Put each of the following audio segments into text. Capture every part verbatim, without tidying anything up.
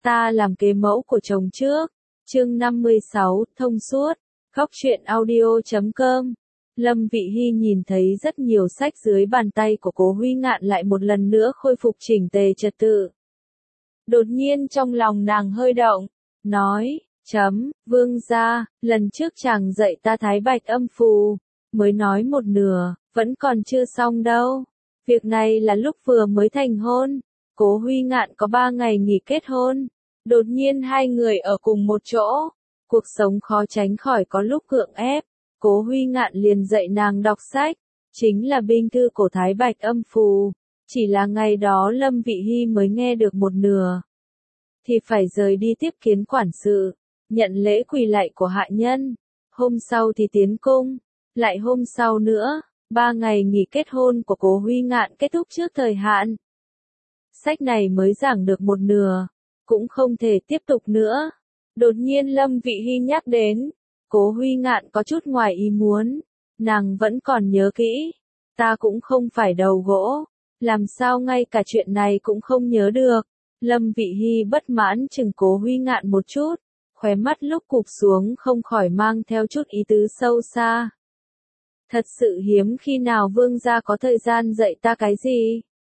Ta làm kế mẫu của chồng trước. Chương năm mươi sáu, thông suốt. Góc truyện audio chấm com. Lâm Vị Hy nhìn thấy rất nhiều sách dưới bàn tay của Cố Huy Ngạn lại một lần nữa khôi phục chỉnh tề trật tự. Đột nhiên trong lòng nàng hơi động, nói, chấm, vương gia, lần trước chàng dạy ta thái bạch âm phù, mới nói một nửa, vẫn còn chưa xong đâu. Việc này là lúc vừa mới thành hôn, Cố Huy Ngạn có ba ngày nghỉ kết hôn, đột nhiên hai người ở cùng một chỗ, cuộc sống khó tránh khỏi có lúc gượng ép. Cố Huy Ngạn liền dạy nàng đọc sách, chính là binh thư cổ thái bạch âm phù, chỉ là ngày đó Lâm Vị Hy mới nghe được một nửa, thì phải rời đi tiếp kiến quản sự, nhận lễ quỳ lạy của hạ nhân, hôm sau thì tiến cung, lại hôm sau nữa, ba ngày nghỉ kết hôn của Cố Huy Ngạn kết thúc trước thời hạn. Sách này mới giảng được một nửa, cũng không thể tiếp tục nữa. Đột nhiên Lâm Vị Hy nhắc đến, Cố Huy Ngạn có chút ngoài ý muốn, nàng vẫn còn nhớ kỹ, ta cũng không phải đầu gỗ, làm sao ngay cả chuyện này cũng không nhớ được. Lâm Vị Hy bất mãn chừng Cố Huy Ngạn một chút, khóe mắt lúc cụp xuống không khỏi mang theo chút ý tứ sâu xa. Thật sự hiếm khi nào vương gia có thời gian dạy ta cái gì.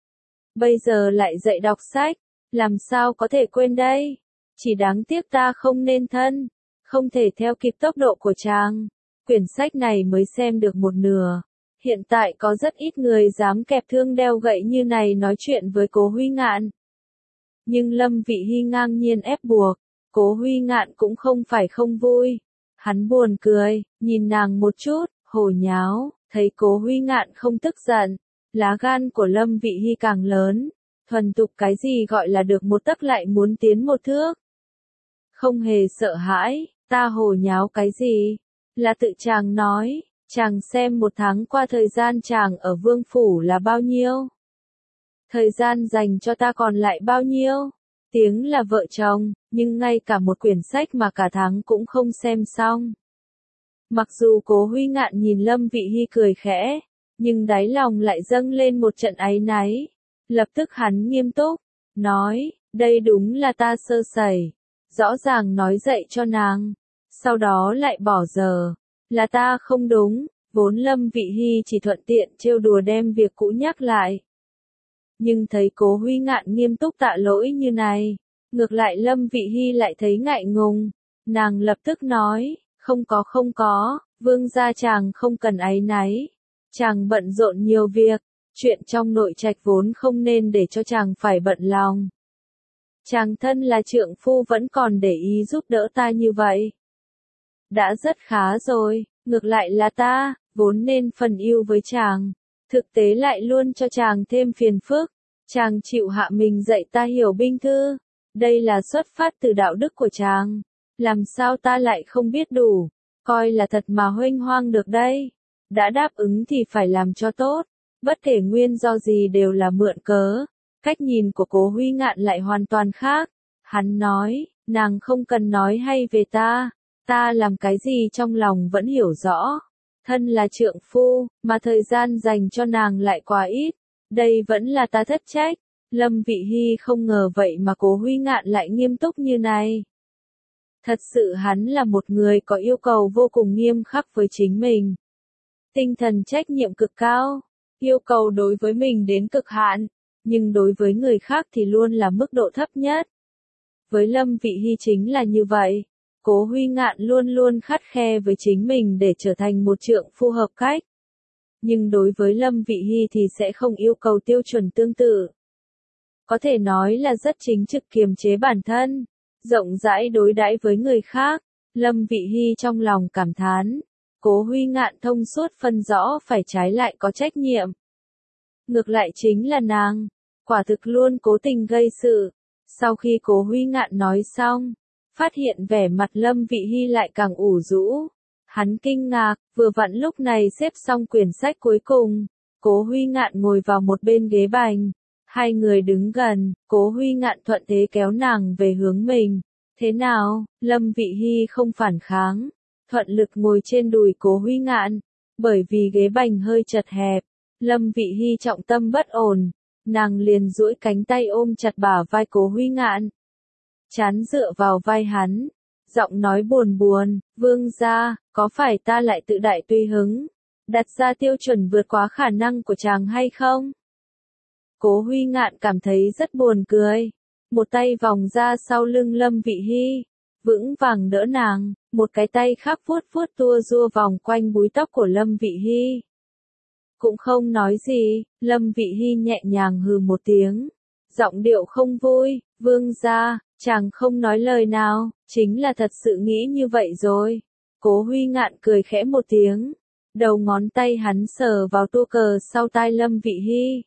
Bây giờ lại dạy đọc sách, làm sao có thể quên đây, chỉ đáng tiếc ta không nên thân. Không thể theo kịp tốc độ của chàng. Quyển sách này mới xem được một nửa. Hiện tại có rất ít người dám kẹp thương đeo gậy như này nói chuyện với Cố Huy Ngạn. Nhưng Lâm Vị Hy ngang nhiên ép buộc, Cố Huy Ngạn cũng không phải không vui. Hắn buồn cười, nhìn nàng một chút, hồ nháo, thấy Cố Huy Ngạn không tức giận. Lá gan của Lâm Vị Hy càng lớn, thuần tục cái gì gọi là được một tấc lại muốn tiến một thước. Không hề sợ hãi. Ta hồ nháo cái gì? Là tự chàng nói, chàng xem một tháng qua thời gian chàng ở vương phủ là bao nhiêu? Thời gian dành cho ta còn lại bao nhiêu? Tiếng là vợ chồng, nhưng ngay cả một quyển sách mà cả tháng cũng không xem xong. Mặc dù Cố Huy Ngạn nhìn Lâm Vị Hy cười khẽ, nhưng đáy lòng lại dâng lên một trận áy náy. Lập tức hắn nghiêm túc, nói, đây đúng là ta sơ sẩy. Rõ ràng nói dậy cho nàng, sau đó lại bỏ giờ, là ta không đúng, vốn Lâm Vị Hy chỉ thuận tiện trêu đùa đem việc cũ nhắc lại. Nhưng thấy Cố Huy Ngạn nghiêm túc tạ lỗi như này, ngược lại Lâm Vị Hy lại thấy ngại ngùng, nàng lập tức nói, không có không có, vương gia chàng không cần áy náy, chàng bận rộn nhiều việc, chuyện trong nội trạch vốn không nên để cho chàng phải bận lòng. Chàng thân là trượng phu vẫn còn để ý giúp đỡ ta như vậy. Đã rất khá rồi, ngược lại là ta, vốn nên phần yêu với chàng. Thực tế lại luôn cho chàng thêm phiền phức. Chàng chịu hạ mình dạy ta hiểu binh thư. Đây là xuất phát từ đạo đức của chàng. Làm sao ta lại không biết đủ. Coi là thật mà huênh hoang được đây. Đã đáp ứng thì phải làm cho tốt. Bất kể nguyên do gì đều là mượn cớ. Cách nhìn của Cố Huy Ngạn lại hoàn toàn khác. Hắn nói, nàng không cần nói hay về ta. Ta làm cái gì trong lòng vẫn hiểu rõ. Thân là trượng phu, mà thời gian dành cho nàng lại quá ít. Đây vẫn là ta thất trách. Lâm Vị Hy không ngờ vậy mà Cố Huy Ngạn lại nghiêm túc như này. Thật sự hắn là một người có yêu cầu vô cùng nghiêm khắc với chính mình. Tinh thần trách nhiệm cực cao. Yêu cầu đối với mình đến cực hạn. Nhưng đối với người khác thì luôn là mức độ thấp nhất. Với Lâm Vị Hy chính là như vậy. Cố Huy Ngạn luôn luôn khắt khe với chính mình để trở thành một trượng phu hợp cách. Nhưng đối với Lâm Vị Hy thì sẽ không yêu cầu tiêu chuẩn tương tự. Có thể nói là rất chính trực kiềm chế bản thân, rộng rãi đối đãi với người khác. Lâm Vị Hy trong lòng cảm thán, Cố Huy Ngạn thông suốt phân rõ phải trái lại có trách nhiệm. Ngược lại chính là nàng, quả thực luôn cố tình gây sự. Sau khi Cố Huy Ngạn nói xong, phát hiện vẻ mặt Lâm Vị Hy lại càng ủ rũ. Hắn kinh ngạc, vừa vặn lúc này xếp xong quyển sách cuối cùng. Cố Huy Ngạn ngồi vào một bên ghế bành. Hai người đứng gần, Cố Huy Ngạn thuận thế kéo nàng về hướng mình. Thế nào, Lâm Vị Hy không phản kháng. Thuận lực ngồi trên đùi Cố Huy Ngạn. Bởi vì ghế bành hơi chật hẹp, Lâm Vị Hy trọng tâm bất ổn. Nàng liền duỗi cánh tay ôm chặt bả vai Cố Huy Ngạn. chán dựa vào vai hắn, giọng nói buồn buồn, vương gia, có phải ta lại tự đại tùy hứng, đặt ra tiêu chuẩn vượt quá khả năng của chàng hay không? Cố Huy Ngạn cảm thấy rất buồn cười, một tay vòng ra sau lưng Lâm Vị Hi, vững vàng đỡ nàng, một cái tay khác vuốt vuốt tua rua vòng quanh búi tóc của Lâm Vị Hi. Cũng không nói gì, Lâm Vị Hi nhẹ nhàng hừ một tiếng, giọng điệu không vui, vương gia, chàng không nói lời nào, chính là thật sự nghĩ như vậy rồi. Cố Huy Ngạn cười khẽ một tiếng, đầu ngón tay hắn sờ vào tua cờ sau tai Lâm Vị Hi.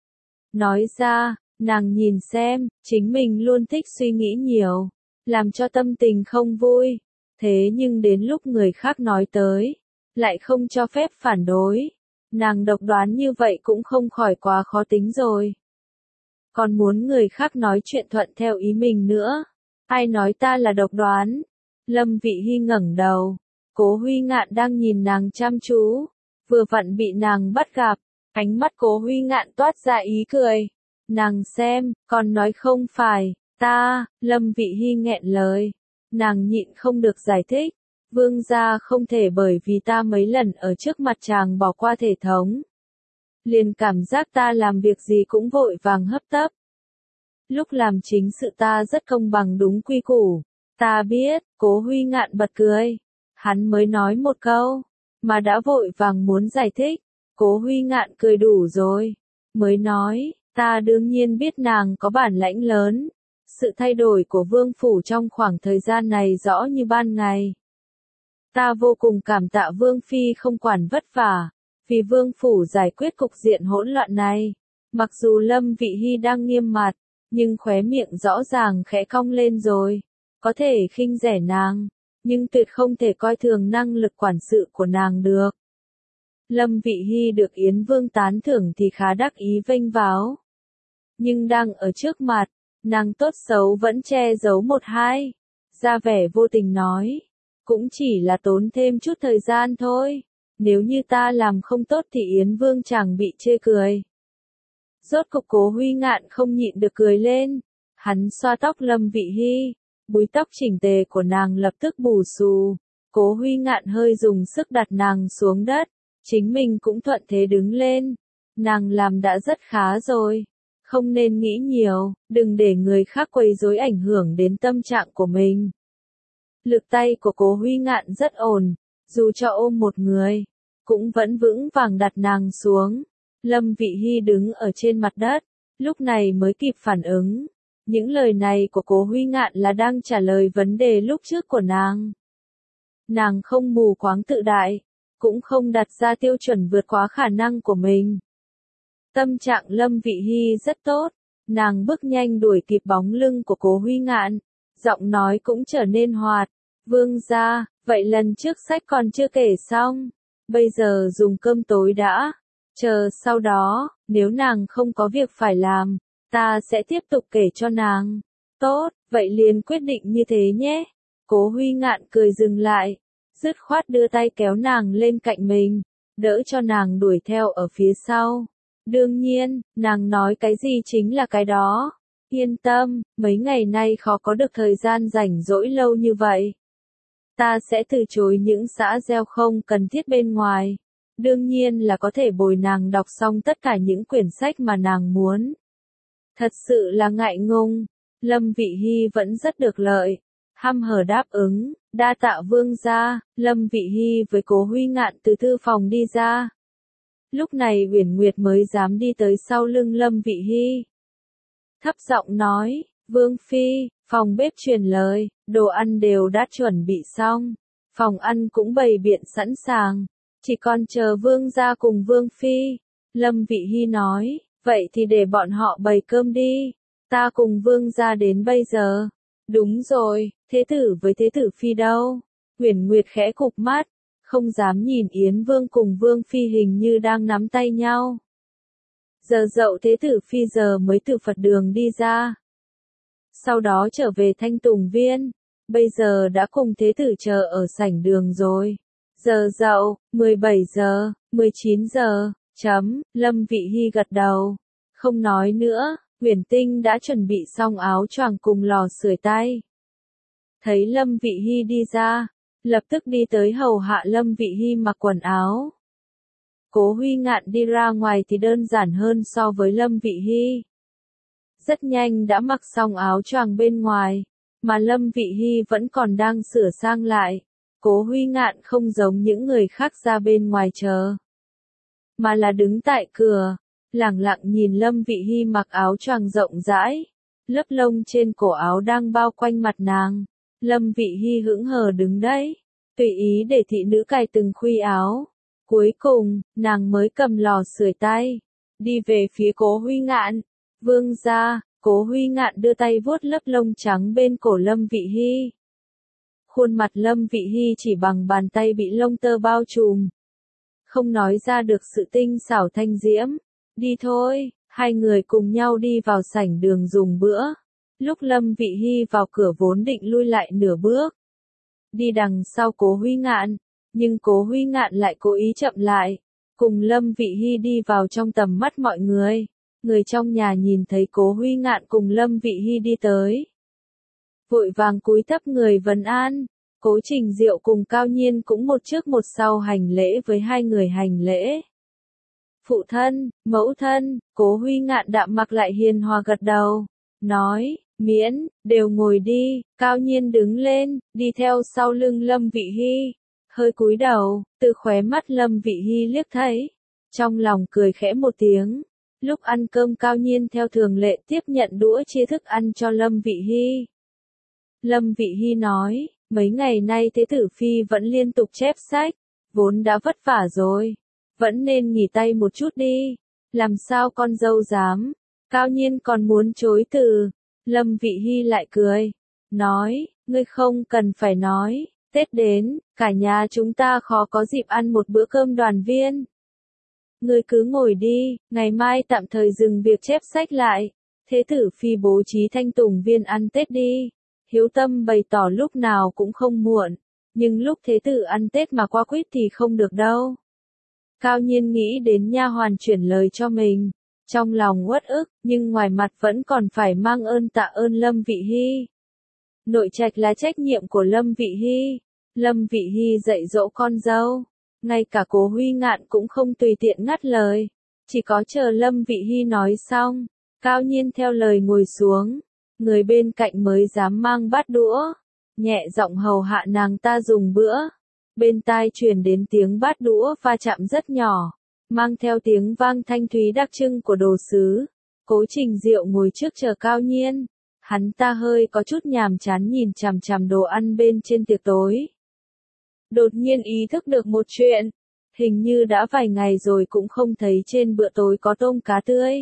Nói ra, nàng nhìn xem, chính mình luôn thích suy nghĩ nhiều, làm cho tâm tình không vui, thế nhưng đến lúc người khác nói tới, lại không cho phép phản đối. Nàng độc đoán như vậy cũng không khỏi quá khó tính rồi. Còn muốn người khác nói chuyện thuận theo ý mình nữa. Ai nói ta là độc đoán? Lâm Vị Hi ngẩng đầu. Cố Huy Ngạn đang nhìn nàng chăm chú. Vừa vặn bị nàng bắt gặp. Ánh mắt Cố Huy Ngạn toát ra ý cười. Nàng xem, còn nói không phải, ta, Lâm Vị Hi nghẹn lời. Nàng nhịn không được giải thích. Vương gia không thể bởi vì ta mấy lần ở trước mặt chàng bỏ qua thể thống. Liền cảm giác ta làm việc gì cũng vội vàng hấp tấp. Lúc làm chính sự ta rất công bằng đúng quy củ. Ta biết, Cố Huy Ngạn bật cười. Hắn mới nói một câu, mà đã vội vàng muốn giải thích. Cố Huy Ngạn cười đủ rồi. Mới nói, ta đương nhiên biết nàng có bản lãnh lớn. Sự thay đổi của vương phủ trong khoảng thời gian này rõ như ban ngày. Ta vô cùng cảm tạ Vương Phi không quản vất vả, vì Vương Phủ giải quyết cục diện hỗn loạn này. Mặc dù Lâm Vị Hi đang nghiêm mặt, nhưng khóe miệng rõ ràng khẽ cong lên rồi. Có thể khinh rẻ nàng, nhưng tuyệt không thể coi thường năng lực quản sự của nàng được. Lâm Vị Hi được Yến Vương tán thưởng thì khá đắc ý vênh váo. Nhưng đang ở trước mặt, nàng tốt xấu vẫn che giấu một hai, ra vẻ vô tình nói. Cũng chỉ là tốn thêm chút thời gian thôi. Nếu như ta làm không tốt thì Yến Vương chẳng bị chê cười. Rốt cục Cố Huy Ngạn không nhịn được cười lên. Hắn xoa tóc Lâm Vị Hi. Búi tóc chỉnh tề của nàng lập tức bù xù. Cố Huy Ngạn hơi dùng sức đặt nàng xuống đất. Chính mình cũng thuận thế đứng lên. Nàng làm đã rất khá rồi. Không nên nghĩ nhiều, đừng để người khác quấy rối ảnh hưởng đến tâm trạng của mình. Lực tay của Cố Huy Ngạn rất ổn, dù cho ôm một người, cũng vẫn vững vàng đặt nàng xuống. Lâm Vị Hi đứng ở trên mặt đất, lúc này mới kịp phản ứng. Những lời này của Cố Huy Ngạn là đang trả lời vấn đề lúc trước của nàng. Nàng không mù quáng tự đại, cũng không đặt ra tiêu chuẩn vượt quá khả năng của mình. Tâm trạng Lâm Vị Hi rất tốt, nàng bước nhanh đuổi kịp bóng lưng của Cố Huy Ngạn. Giọng nói cũng trở nên hoạt. Vương gia, vậy lần trước sách còn chưa kể xong. Bây giờ dùng cơm tối đã. Chờ sau đó, nếu nàng không có việc phải làm, ta sẽ tiếp tục kể cho nàng. Tốt, vậy liền quyết định như thế nhé. Cố Huy Ngạn cười dừng lại. Dứt khoát đưa tay kéo nàng lên cạnh mình. Đỡ cho nàng đuổi theo ở phía sau. Đương nhiên, nàng nói cái gì chính là cái đó. Yên tâm, mấy ngày nay khó có được thời gian rảnh rỗi lâu như vậy. Ta sẽ từ chối những xã gieo không cần thiết bên ngoài. Đương nhiên là có thể bồi nàng đọc xong tất cả những quyển sách mà nàng muốn. Thật sự là ngại ngùng. Lâm Vị Hi vẫn rất được lợi. Hăm hở đáp ứng, đa tạ vương gia. Lâm Vị Hi với Cố Huy Ngạn từ thư phòng đi ra. Lúc này Uyển Nguyệt mới dám đi tới sau lưng Lâm Vị Hi. Thấp giọng nói, Vương Phi, phòng bếp truyền lời, đồ ăn đều đã chuẩn bị xong. Phòng ăn cũng bày biện sẵn sàng. Chỉ còn chờ Vương gia cùng Vương Phi. Lâm Vị Hi nói, vậy thì để bọn họ bày cơm đi. Ta cùng Vương gia đến bây giờ. Đúng rồi, thế tử với thế tử Phi đâu? Uyển Nguyệt khẽ cụp mắt, không dám nhìn Yến Vương cùng Vương Phi hình như đang nắm tay nhau. Giờ dậu thế tử Phi giờ mới từ Phật đường đi ra. Sau đó trở về Thanh Tùng Viên. Bây giờ đã cùng thế tử chờ ở sảnh đường rồi. Giờ dậu, mười bảy giờ, mười chín giờ, chấm, Lâm Vị Hi gật đầu. Không nói nữa, Huyền Tinh đã chuẩn bị xong áo choàng cùng lò sưởi tay. Thấy Lâm Vị Hy đi ra, lập tức đi tới hầu hạ Lâm Vị Hy mặc quần áo. Cố Huy Ngạn đi ra ngoài thì đơn giản hơn so với Lâm Vị Hy. Rất nhanh đã mặc xong áo choàng bên ngoài, mà Lâm Vị Hy vẫn còn đang sửa sang lại. Cố Huy Ngạn không giống những người khác ra bên ngoài chờ, mà là đứng tại cửa, lẳng lặng nhìn Lâm Vị Hy mặc áo choàng rộng rãi, lớp lông trên cổ áo đang bao quanh mặt nàng. Lâm Vị Hy hững hờ đứng đấy, tùy ý để thị nữ cài từng khuy áo. Cuối cùng, nàng mới cầm lò sưởi tay, đi về phía Cố Huy Ngạn. Vương gia, Cố Huy Ngạn đưa tay vuốt lớp lông trắng bên cổ Lâm Vị Hy. Khuôn mặt Lâm Vị Hy chỉ bằng bàn tay bị lông tơ bao trùm, không nói ra được sự tinh xảo thanh diễm. Đi thôi, hai người cùng nhau đi vào sảnh đường dùng bữa. Lúc Lâm Vị Hy vào cửa vốn định lui lại nửa bước, đi đằng sau Cố Huy Ngạn, nhưng Cố Huy Ngạn lại cố ý chậm lại, cùng Lâm Vị Hy đi vào trong tầm mắt mọi người. Người trong nhà nhìn thấy Cố Huy Ngạn cùng Lâm Vị Hy đi tới, vội vàng cúi thấp người vấn an. Cố Trình Diệu cùng Cao Nhiên cũng một trước một sau hành lễ với hai người hành lễ. Phụ thân, mẫu thân, Cố Huy Ngạn đạm mặc lại hiền hòa gật đầu, nói, miễn, đều ngồi đi. Cao Nhiên đứng lên, đi theo sau lưng Lâm Vị Hy, hơi cúi đầu, từ khóe mắt Lâm Vị Hy liếc thấy, trong lòng cười khẽ một tiếng. Lúc ăn cơm Cao Nhiên theo thường lệ tiếp nhận đũa chia thức ăn cho Lâm Vị Hy. Lâm Vị Hy nói, mấy ngày nay Thế Tử Phi vẫn liên tục chép sách, vốn đã vất vả rồi, vẫn nên nghỉ tay một chút đi. Làm sao con dâu dám? Cao Nhiên còn muốn chối từ. Lâm Vị Hy lại cười, nói, ngươi không cần phải nói, Tết đến, cả nhà chúng ta khó có dịp ăn một bữa cơm đoàn viên. Ngươi cứ ngồi đi, ngày mai tạm thời dừng việc chép sách lại. Thế Tử Phi bố trí thanh tùng viên ăn Tết đi. Hiếu Tâm bày tỏ lúc nào cũng không muộn, nhưng lúc Thế Tử ăn Tết mà qua quýt thì không được đâu. Cao Nhiên nghĩ đến nha hoàn chuyển lời cho mình, trong lòng uất ức, nhưng ngoài mặt vẫn còn phải mang ơn tạ ơn Lâm Vị Hy. Nội trạch là trách nhiệm của Lâm Vị Hy. Lâm Vị Hy dạy dỗ con dâu, ngay cả Cố Huy Ngạn cũng không tùy tiện ngắt lời, chỉ có chờ Lâm Vị Hy nói xong, Cao Nhiên theo lời ngồi xuống, người bên cạnh mới dám mang bát đũa, nhẹ giọng hầu hạ nàng ta dùng bữa. Bên tai truyền đến tiếng bát đũa va chạm rất nhỏ, mang theo tiếng vang thanh thúy đặc trưng của đồ sứ. Cố Trình Diệu ngồi trước chờ Cao Nhiên, hắn ta hơi có chút nhàm chán nhìn chằm chằm đồ ăn bên trên tiệc tối. Đột nhiên ý thức được một chuyện, hình như đã vài ngày rồi cũng không thấy trên bữa tối có tôm cá tươi.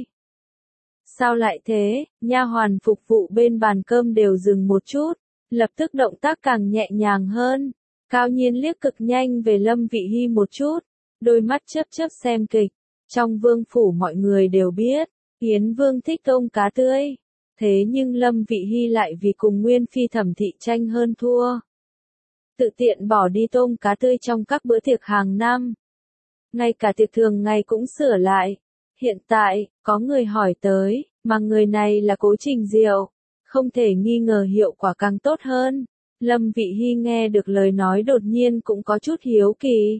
Sao lại thế? Nha hoàn phục vụ bên bàn cơm đều dừng một chút, lập tức động tác càng nhẹ nhàng hơn. Cao Nhiên liếc cực nhanh về Lâm Vị Hy một chút, đôi mắt chớp chớp xem kịch. Trong vương phủ mọi người đều biết, Yến Vương thích tôm cá tươi. Thế nhưng Lâm Vị Hy lại vì cùng Nguyên Phi Thẩm Thị tranh hơn thua, tự tiện bỏ đi tôm cá tươi trong các bữa tiệc hàng năm. Ngay cả tiệc thường ngày cũng sửa lại. Hiện tại, có người hỏi tới, mà người này là Cố Trình Diệu. Không thể nghi ngờ hiệu quả càng tốt hơn. Lâm Vị Hy nghe được lời nói đột nhiên cũng có chút hiếu kỳ.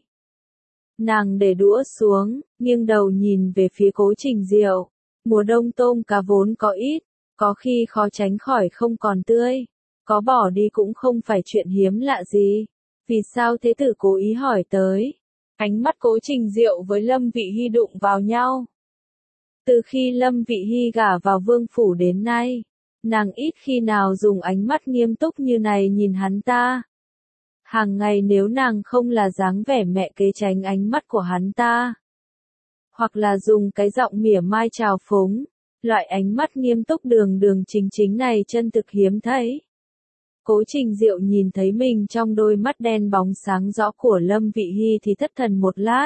Nàng để đũa xuống, nghiêng đầu nhìn về phía Cố Trình Diệu. Mùa đông tôm cá vốn có ít, có khi khó tránh khỏi không còn tươi. Có bỏ đi cũng không phải chuyện hiếm lạ gì. Vì sao Thế Tử cố ý hỏi tới? Ánh mắt Cố Trình Diệu với Lâm Vị Hy đụng vào nhau. Từ khi Lâm Vị Hy gả vào vương phủ đến nay, nàng ít khi nào dùng ánh mắt nghiêm túc như này nhìn hắn ta. Hàng ngày nếu nàng không là dáng vẻ mẹ kế tránh ánh mắt của hắn ta, hoặc là dùng cái giọng mỉa mai trào phúng, loại ánh mắt nghiêm túc đường đường chính chính này chân thực hiếm thấy. Cố Trình Diệu nhìn thấy mình trong đôi mắt đen bóng sáng rõ của Lâm Vị Hy thì thất thần một lát.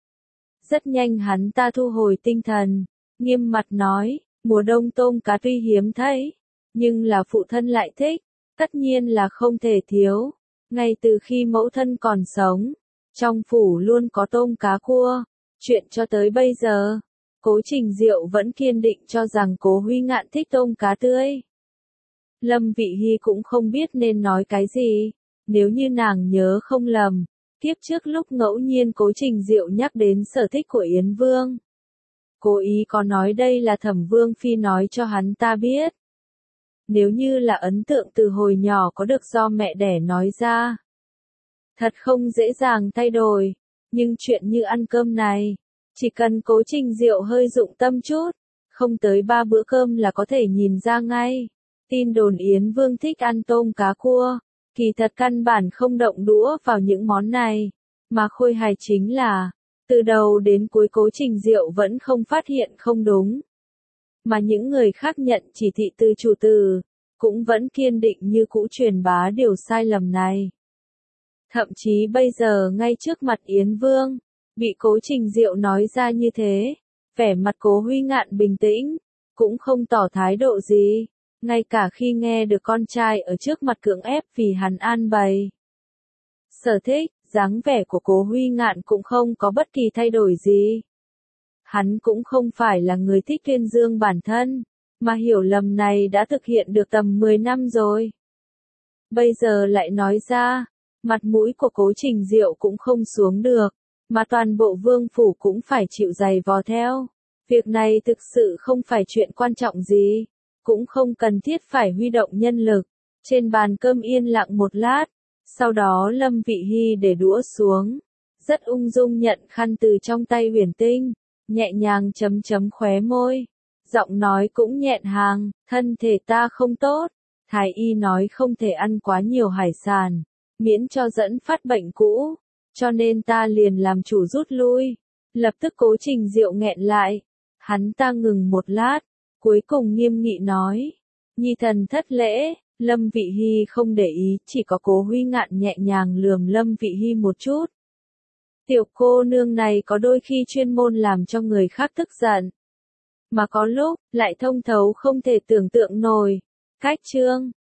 Rất nhanh hắn ta thu hồi tinh thần, nghiêm mặt nói, mùa đông tôm cá tuy hiếm thấy, nhưng là phụ thân lại thích, tất nhiên là không thể thiếu. Ngay từ khi mẫu thân còn sống, trong phủ luôn có tôm cá cua, chuyện cho tới bây giờ, Cố Trình Diệu vẫn kiên định cho rằng Cố Huy Ngạn thích tôm cá tươi. Lâm Vị Hy cũng không biết nên nói cái gì, nếu như nàng nhớ không lầm, kiếp trước lúc ngẫu nhiên Cố Trình Diệu nhắc đến sở thích của Yến Vương. Cố ý có nói đây là Thẩm Vương Phi nói cho hắn ta biết. Nếu như là ấn tượng từ hồi nhỏ có được do mẹ đẻ nói ra. Thật không dễ dàng thay đổi, nhưng chuyện như ăn cơm này, chỉ cần Cố Trình Diệu hơi dụng tâm chút, không tới ba bữa cơm là có thể nhìn ra ngay. Tin đồn Yến Vương thích ăn tôm cá cua, kỳ thật căn bản không động đũa vào những món này, mà khôi hài chính là, từ đầu đến cuối Cố Trình Diệu vẫn không phát hiện không đúng. Mà những người khác nhận chỉ thị từ chủ tử, cũng vẫn kiên định như cũ truyền bá điều sai lầm này. Thậm chí bây giờ ngay trước mặt Yến Vương, bị Cố Trình Diệu nói ra như thế, vẻ mặt Cố Huy Ngạn bình tĩnh, cũng không tỏ thái độ gì, ngay cả khi nghe được con trai ở trước mặt cưỡng ép vì hắn an bày. Sở thích, dáng vẻ của Cố Huy Ngạn cũng không có bất kỳ thay đổi gì. Hắn cũng không phải là người thích tuyên dương bản thân, mà hiểu lầm này đã thực hiện được tầm mười năm rồi. Bây giờ lại nói ra, mặt mũi của Cố Trình Diệu cũng không xuống được, mà toàn bộ vương phủ cũng phải chịu giày vò theo. Việc này thực sự không phải chuyện quan trọng gì, cũng không cần thiết phải huy động nhân lực. Trên bàn cơm yên lặng một lát, sau đó Lâm Vị Hy để đũa xuống, rất ung dung nhận khăn từ trong tay Huyền Tinh, nhẹ nhàng chấm chấm khóe môi, giọng nói cũng nhẹn hàng, thân thể ta không tốt, thái y nói không thể ăn quá nhiều hải sản, miễn cho dẫn phát bệnh cũ, cho nên ta liền làm chủ rút lui. Lập tức Cố Trình Diệu nghẹn lại, hắn ta ngừng một lát, cuối cùng nghiêm nghị nói, nhi thần thất lễ. Lâm Vị Hy không để ý, chỉ có Cố Huy Ngạn nhẹ nhàng lườm Lâm Vị Hy một chút. Tiểu cô nương này có đôi khi chuyên môn làm cho người khác tức giận, mà có lúc lại thông thấu không thể tưởng tượng nổi. Cách chương